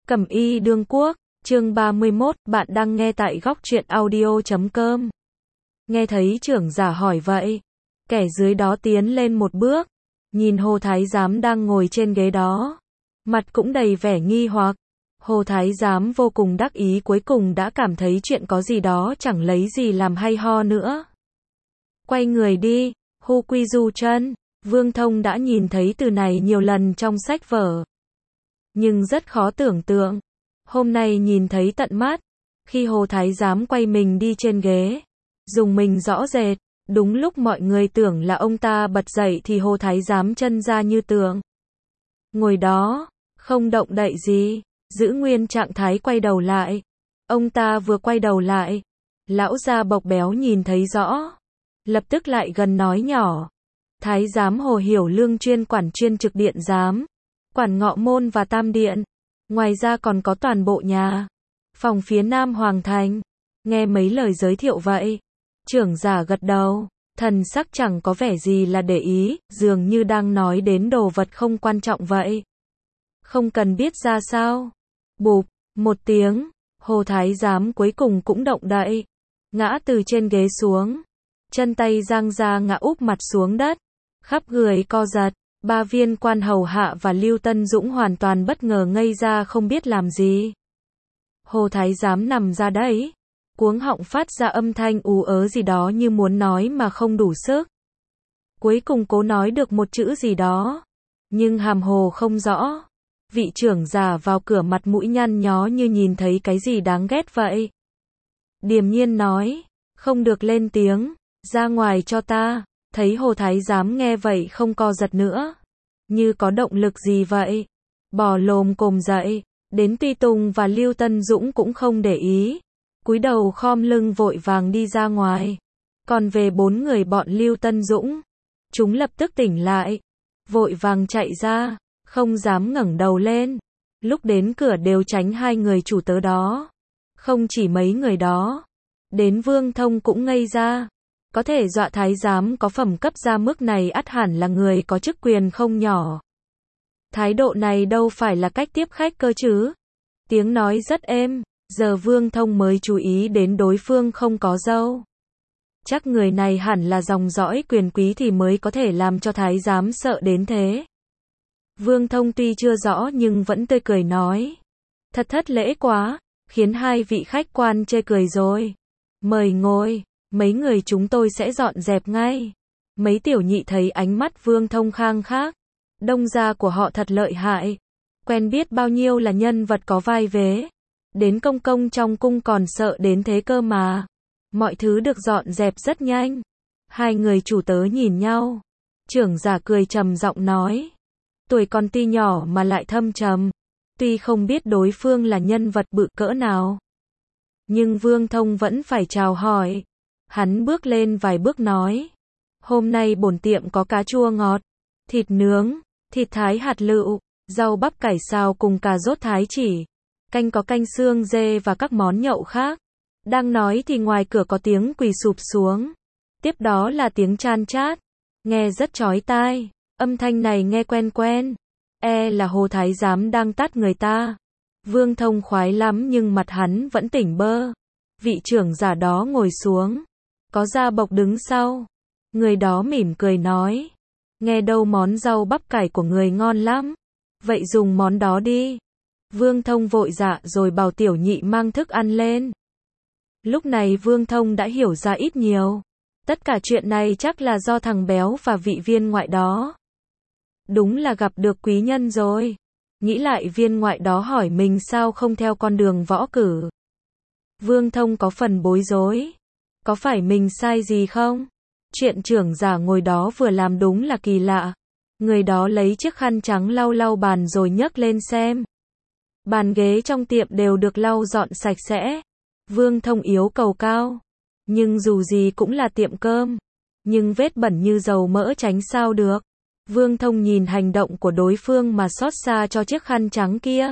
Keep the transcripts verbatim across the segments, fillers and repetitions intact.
Cẩm y đương quốc, chương ba mươi mốt, bạn đang nghe tại góc truyện audio chấm com. Nghe thấy trưởng giả hỏi vậy, kẻ dưới đó tiến lên một bước, nhìn Hồ Thái Giám đang ngồi trên ghế đó, mặt cũng đầy vẻ nghi hoặc. Hồ Thái Giám vô cùng đắc ý, cuối cùng đã cảm thấy chuyện có gì đó chẳng lấy gì làm hay ho nữa. Quay người đi, hu quy du chân. Vương Thông đã nhìn thấy từ này nhiều lần trong sách vở, nhưng rất khó tưởng tượng. Hôm nay nhìn thấy tận mắt, khi Hồ Thái Giám quay mình đi trên ghế, dùng mình rõ rệt. Đúng lúc mọi người tưởng là ông ta bật dậy thì Hồ Thái Giám chân ra như tượng, ngồi đó, không động đậy gì, giữ nguyên trạng thái quay đầu lại. Ông ta vừa quay đầu lại, lão già bộc béo nhìn thấy rõ, lập tức lại gần nói nhỏ: Thái giám Hồ Hiểu Lương chuyên quản chuyên trực điện giám, quản Ngọ Môn và Tam Điện, ngoài ra còn có toàn bộ nhà phòng phía Nam Hoàng Thành. Nghe mấy lời giới thiệu vậy, trưởng giả gật đầu, thần sắc chẳng có vẻ gì là để ý, dường như đang nói đến đồ vật không quan trọng vậy. Không cần biết ra sao. Bụp, một tiếng, Hồ Thái Giám cuối cùng cũng động đậy, ngã từ trên ghế xuống, chân tay giang ra ngã úp mặt xuống đất, khắp người co giật. Ba viên quan hầu hạ và Lưu Tân Dũng hoàn toàn bất ngờ ngây ra không biết làm gì. Hồ Thái Giám nằm ra đấy, cuống họng phát ra âm thanh ú ớ gì đó như muốn nói mà không đủ sức. Cuối cùng cố nói được một chữ gì đó, nhưng hàm hồ không rõ. Vị trưởng giả vào cửa mặt mũi nhăn nhó như nhìn thấy cái gì đáng ghét vậy. Điềm nhiên nói, không được lên tiếng, ra ngoài cho ta. Thấy Hồ Thái Giám nghe vậy không co giật nữa, như có động lực gì vậy, bò lồm cồm dậy. Đến Tuy Tùng và Lưu Tân Dũng cũng không để ý, cúi đầu khom lưng vội vàng đi ra ngoài. Còn về bốn người bọn Lưu Tân Dũng, chúng lập tức tỉnh lại, vội vàng chạy ra, không dám ngẩng đầu lên. Lúc đến cửa đều tránh hai người chủ tớ đó. Không chỉ mấy người đó, đến Vương Thông cũng ngây ra. Có thể dọa thái giám có phẩm cấp ra mức này ắt hẳn là người có chức quyền không nhỏ. Thái độ này đâu phải là cách tiếp khách cơ chứ. Tiếng nói rất êm, giờ Vương Thông mới chú ý đến đối phương không có râu. Chắc người này hẳn là dòng dõi quyền quý thì mới có thể làm cho thái giám sợ đến thế. Vương Thông tuy chưa rõ nhưng vẫn tươi cười nói: Thật thất lễ quá, khiến hai vị khách quan chê cười rồi. Mời ngồi. Mấy người chúng tôi sẽ dọn dẹp ngay. Mấy tiểu nhị thấy ánh mắt Vương Thông khang khác, đông gia của họ thật lợi hại, quen biết bao nhiêu là nhân vật có vai vế, đến công công trong cung còn sợ đến thế cơ mà. Mọi thứ được dọn dẹp rất nhanh. Hai người chủ tớ nhìn nhau, trưởng giả cười trầm giọng nói, tuổi còn ti nhỏ mà lại thâm trầm. Tuy không biết đối phương là nhân vật bự cỡ nào, nhưng Vương Thông vẫn phải chào hỏi. Hắn bước lên vài bước nói, hôm nay bổn tiệm có cá chua ngọt, thịt nướng, thịt thái hạt lựu, rau bắp cải xào cùng cà rốt thái chỉ, canh có canh xương dê và các món nhậu khác. Đang nói thì ngoài cửa có tiếng quỳ sụp xuống, tiếp đó là tiếng chan chát, nghe rất chói tai. Âm thanh này nghe quen quen, e là Hồ Thái Giám đang tát người ta. Vương Thông khoái lắm nhưng mặt hắn vẫn tỉnh bơ. Vị trưởng giả đó ngồi xuống, có da bộc đứng sau. Người đó mỉm cười nói, nghe đâu món rau bắp cải của người ngon lắm, vậy dùng món đó đi. Vương Thông vội dạ rồi bảo tiểu nhị mang thức ăn lên. Lúc này Vương Thông đã hiểu ra ít nhiều, tất cả chuyện này chắc là do thằng béo và vị viên ngoại đó. Đúng là gặp được quý nhân rồi. Nghĩ lại viên ngoại đó hỏi mình sao không theo con đường võ cử. Vương Thông có phần bối rối. Có phải mình sai gì không? Chuyện trưởng giả ngồi đó vừa làm đúng là kỳ lạ. Người đó lấy chiếc khăn trắng lau lau bàn rồi nhấc lên xem. Bàn ghế trong tiệm đều được lau dọn sạch sẽ. Vương Thông yếu cầu cao, nhưng dù gì cũng là tiệm cơm, nhưng vết bẩn như dầu mỡ tránh sao được. Vương Thông nhìn hành động của đối phương mà xót xa cho chiếc khăn trắng kia.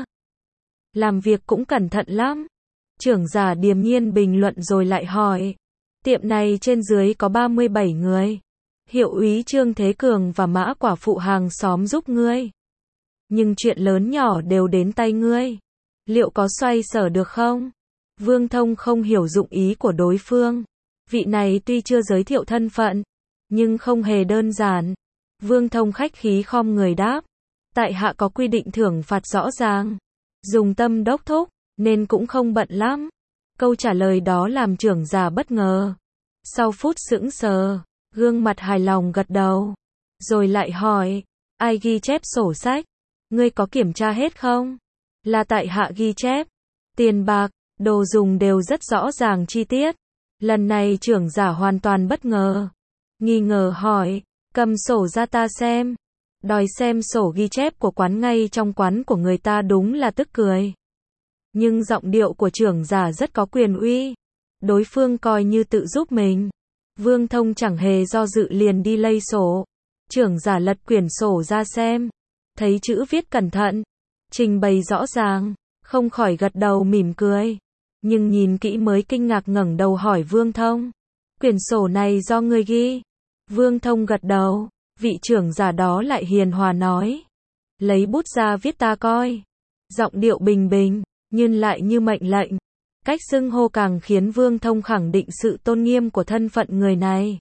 Làm việc cũng cẩn thận lắm. Trưởng giả điềm nhiên bình luận rồi lại hỏi, tiệm này trên dưới có ba mươi bảy người. Hiệu úy Trương Thế Cường và Mã quả phụ hàng xóm giúp ngươi. Nhưng chuyện lớn nhỏ đều đến tay ngươi. liệu có xoay sở được không? Vương Thông không hiểu dụng ý của đối phương. Vị này tuy chưa giới thiệu thân phận, nhưng không hề đơn giản. Vương Thông khách khí khom người đáp. Tại hạ có quy định thưởng phạt rõ ràng. Dùng tâm đốc thúc, nên cũng không bận lắm. Câu trả lời đó làm trưởng giả bất ngờ. Sau phút sững sờ, gương mặt hài lòng gật đầu. Rồi lại hỏi, ai ghi chép sổ sách? Ngươi có kiểm tra hết không? Là tại hạ ghi chép. Tiền bạc, đồ dùng đều rất rõ ràng chi tiết. Lần này trưởng giả hoàn toàn bất ngờ. Nghi ngờ hỏi, cầm sổ ra ta xem. Đòi xem sổ ghi chép của quán ngay trong quán của người ta đúng là tức cười. Nhưng giọng điệu của trưởng giả rất có quyền uy. Đối phương coi như tự giúp mình. Vương Thông chẳng hề do dự liền đi lay sổ. Trưởng giả lật quyển sổ ra xem. Thấy chữ viết cẩn thận, trình bày rõ ràng, không khỏi gật đầu mỉm cười. Nhưng nhìn kỹ mới kinh ngạc ngẩng đầu hỏi Vương Thông. Quyển sổ này do ngươi ghi? Vương Thông gật đầu. Vị trưởng giả đó lại hiền hòa nói. Lấy bút ra viết ta coi. Giọng điệu bình bình, nhưng lại như mệnh lệnh. Cách xưng hô càng khiến Vương Thông khẳng định sự tôn nghiêm của thân phận người này.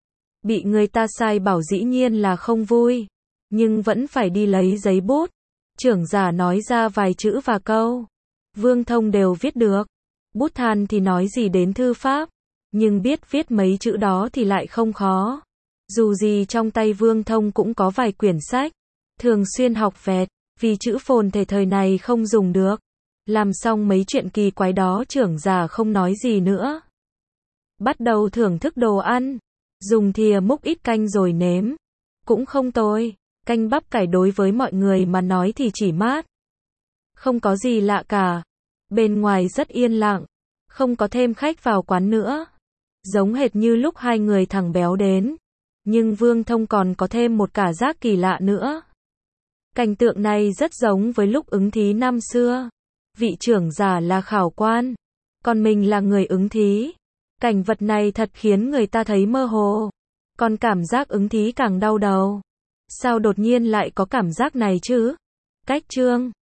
Bị người ta sai bảo dĩ nhiên là không vui, nhưng vẫn phải đi lấy giấy bút. Trưởng giả nói ra vài chữ và câu. Vương Thông đều viết được. Bút than thì nói gì đến thư pháp, nhưng biết viết mấy chữ đó thì lại không khó. Dù gì trong tay Vương Thông cũng có vài quyển sách, thường xuyên học vẹt, vì chữ phồn thể thời này không dùng được. Làm xong mấy chuyện kỳ quái đó trưởng giả không nói gì nữa. Bắt đầu thưởng thức đồ ăn, dùng thìa múc ít canh rồi nếm. Cũng không tồi, canh bắp cải đối với mọi người mà nói thì chỉ mát. Không có gì lạ cả. Bên ngoài rất yên lặng, không có thêm khách vào quán nữa. Giống hệt như lúc hai người thằng béo đến. Nhưng Vương Thông còn có thêm một cảm giác kỳ lạ nữa. Cảnh tượng này rất giống với lúc ứng thí năm xưa. Vị trưởng giả là khảo quan, còn mình là người ứng thí. Cảnh vật này thật khiến người ta thấy mơ hồ. Còn cảm giác ứng thí càng đau đầu. Sao đột nhiên lại có cảm giác này chứ? Cách chương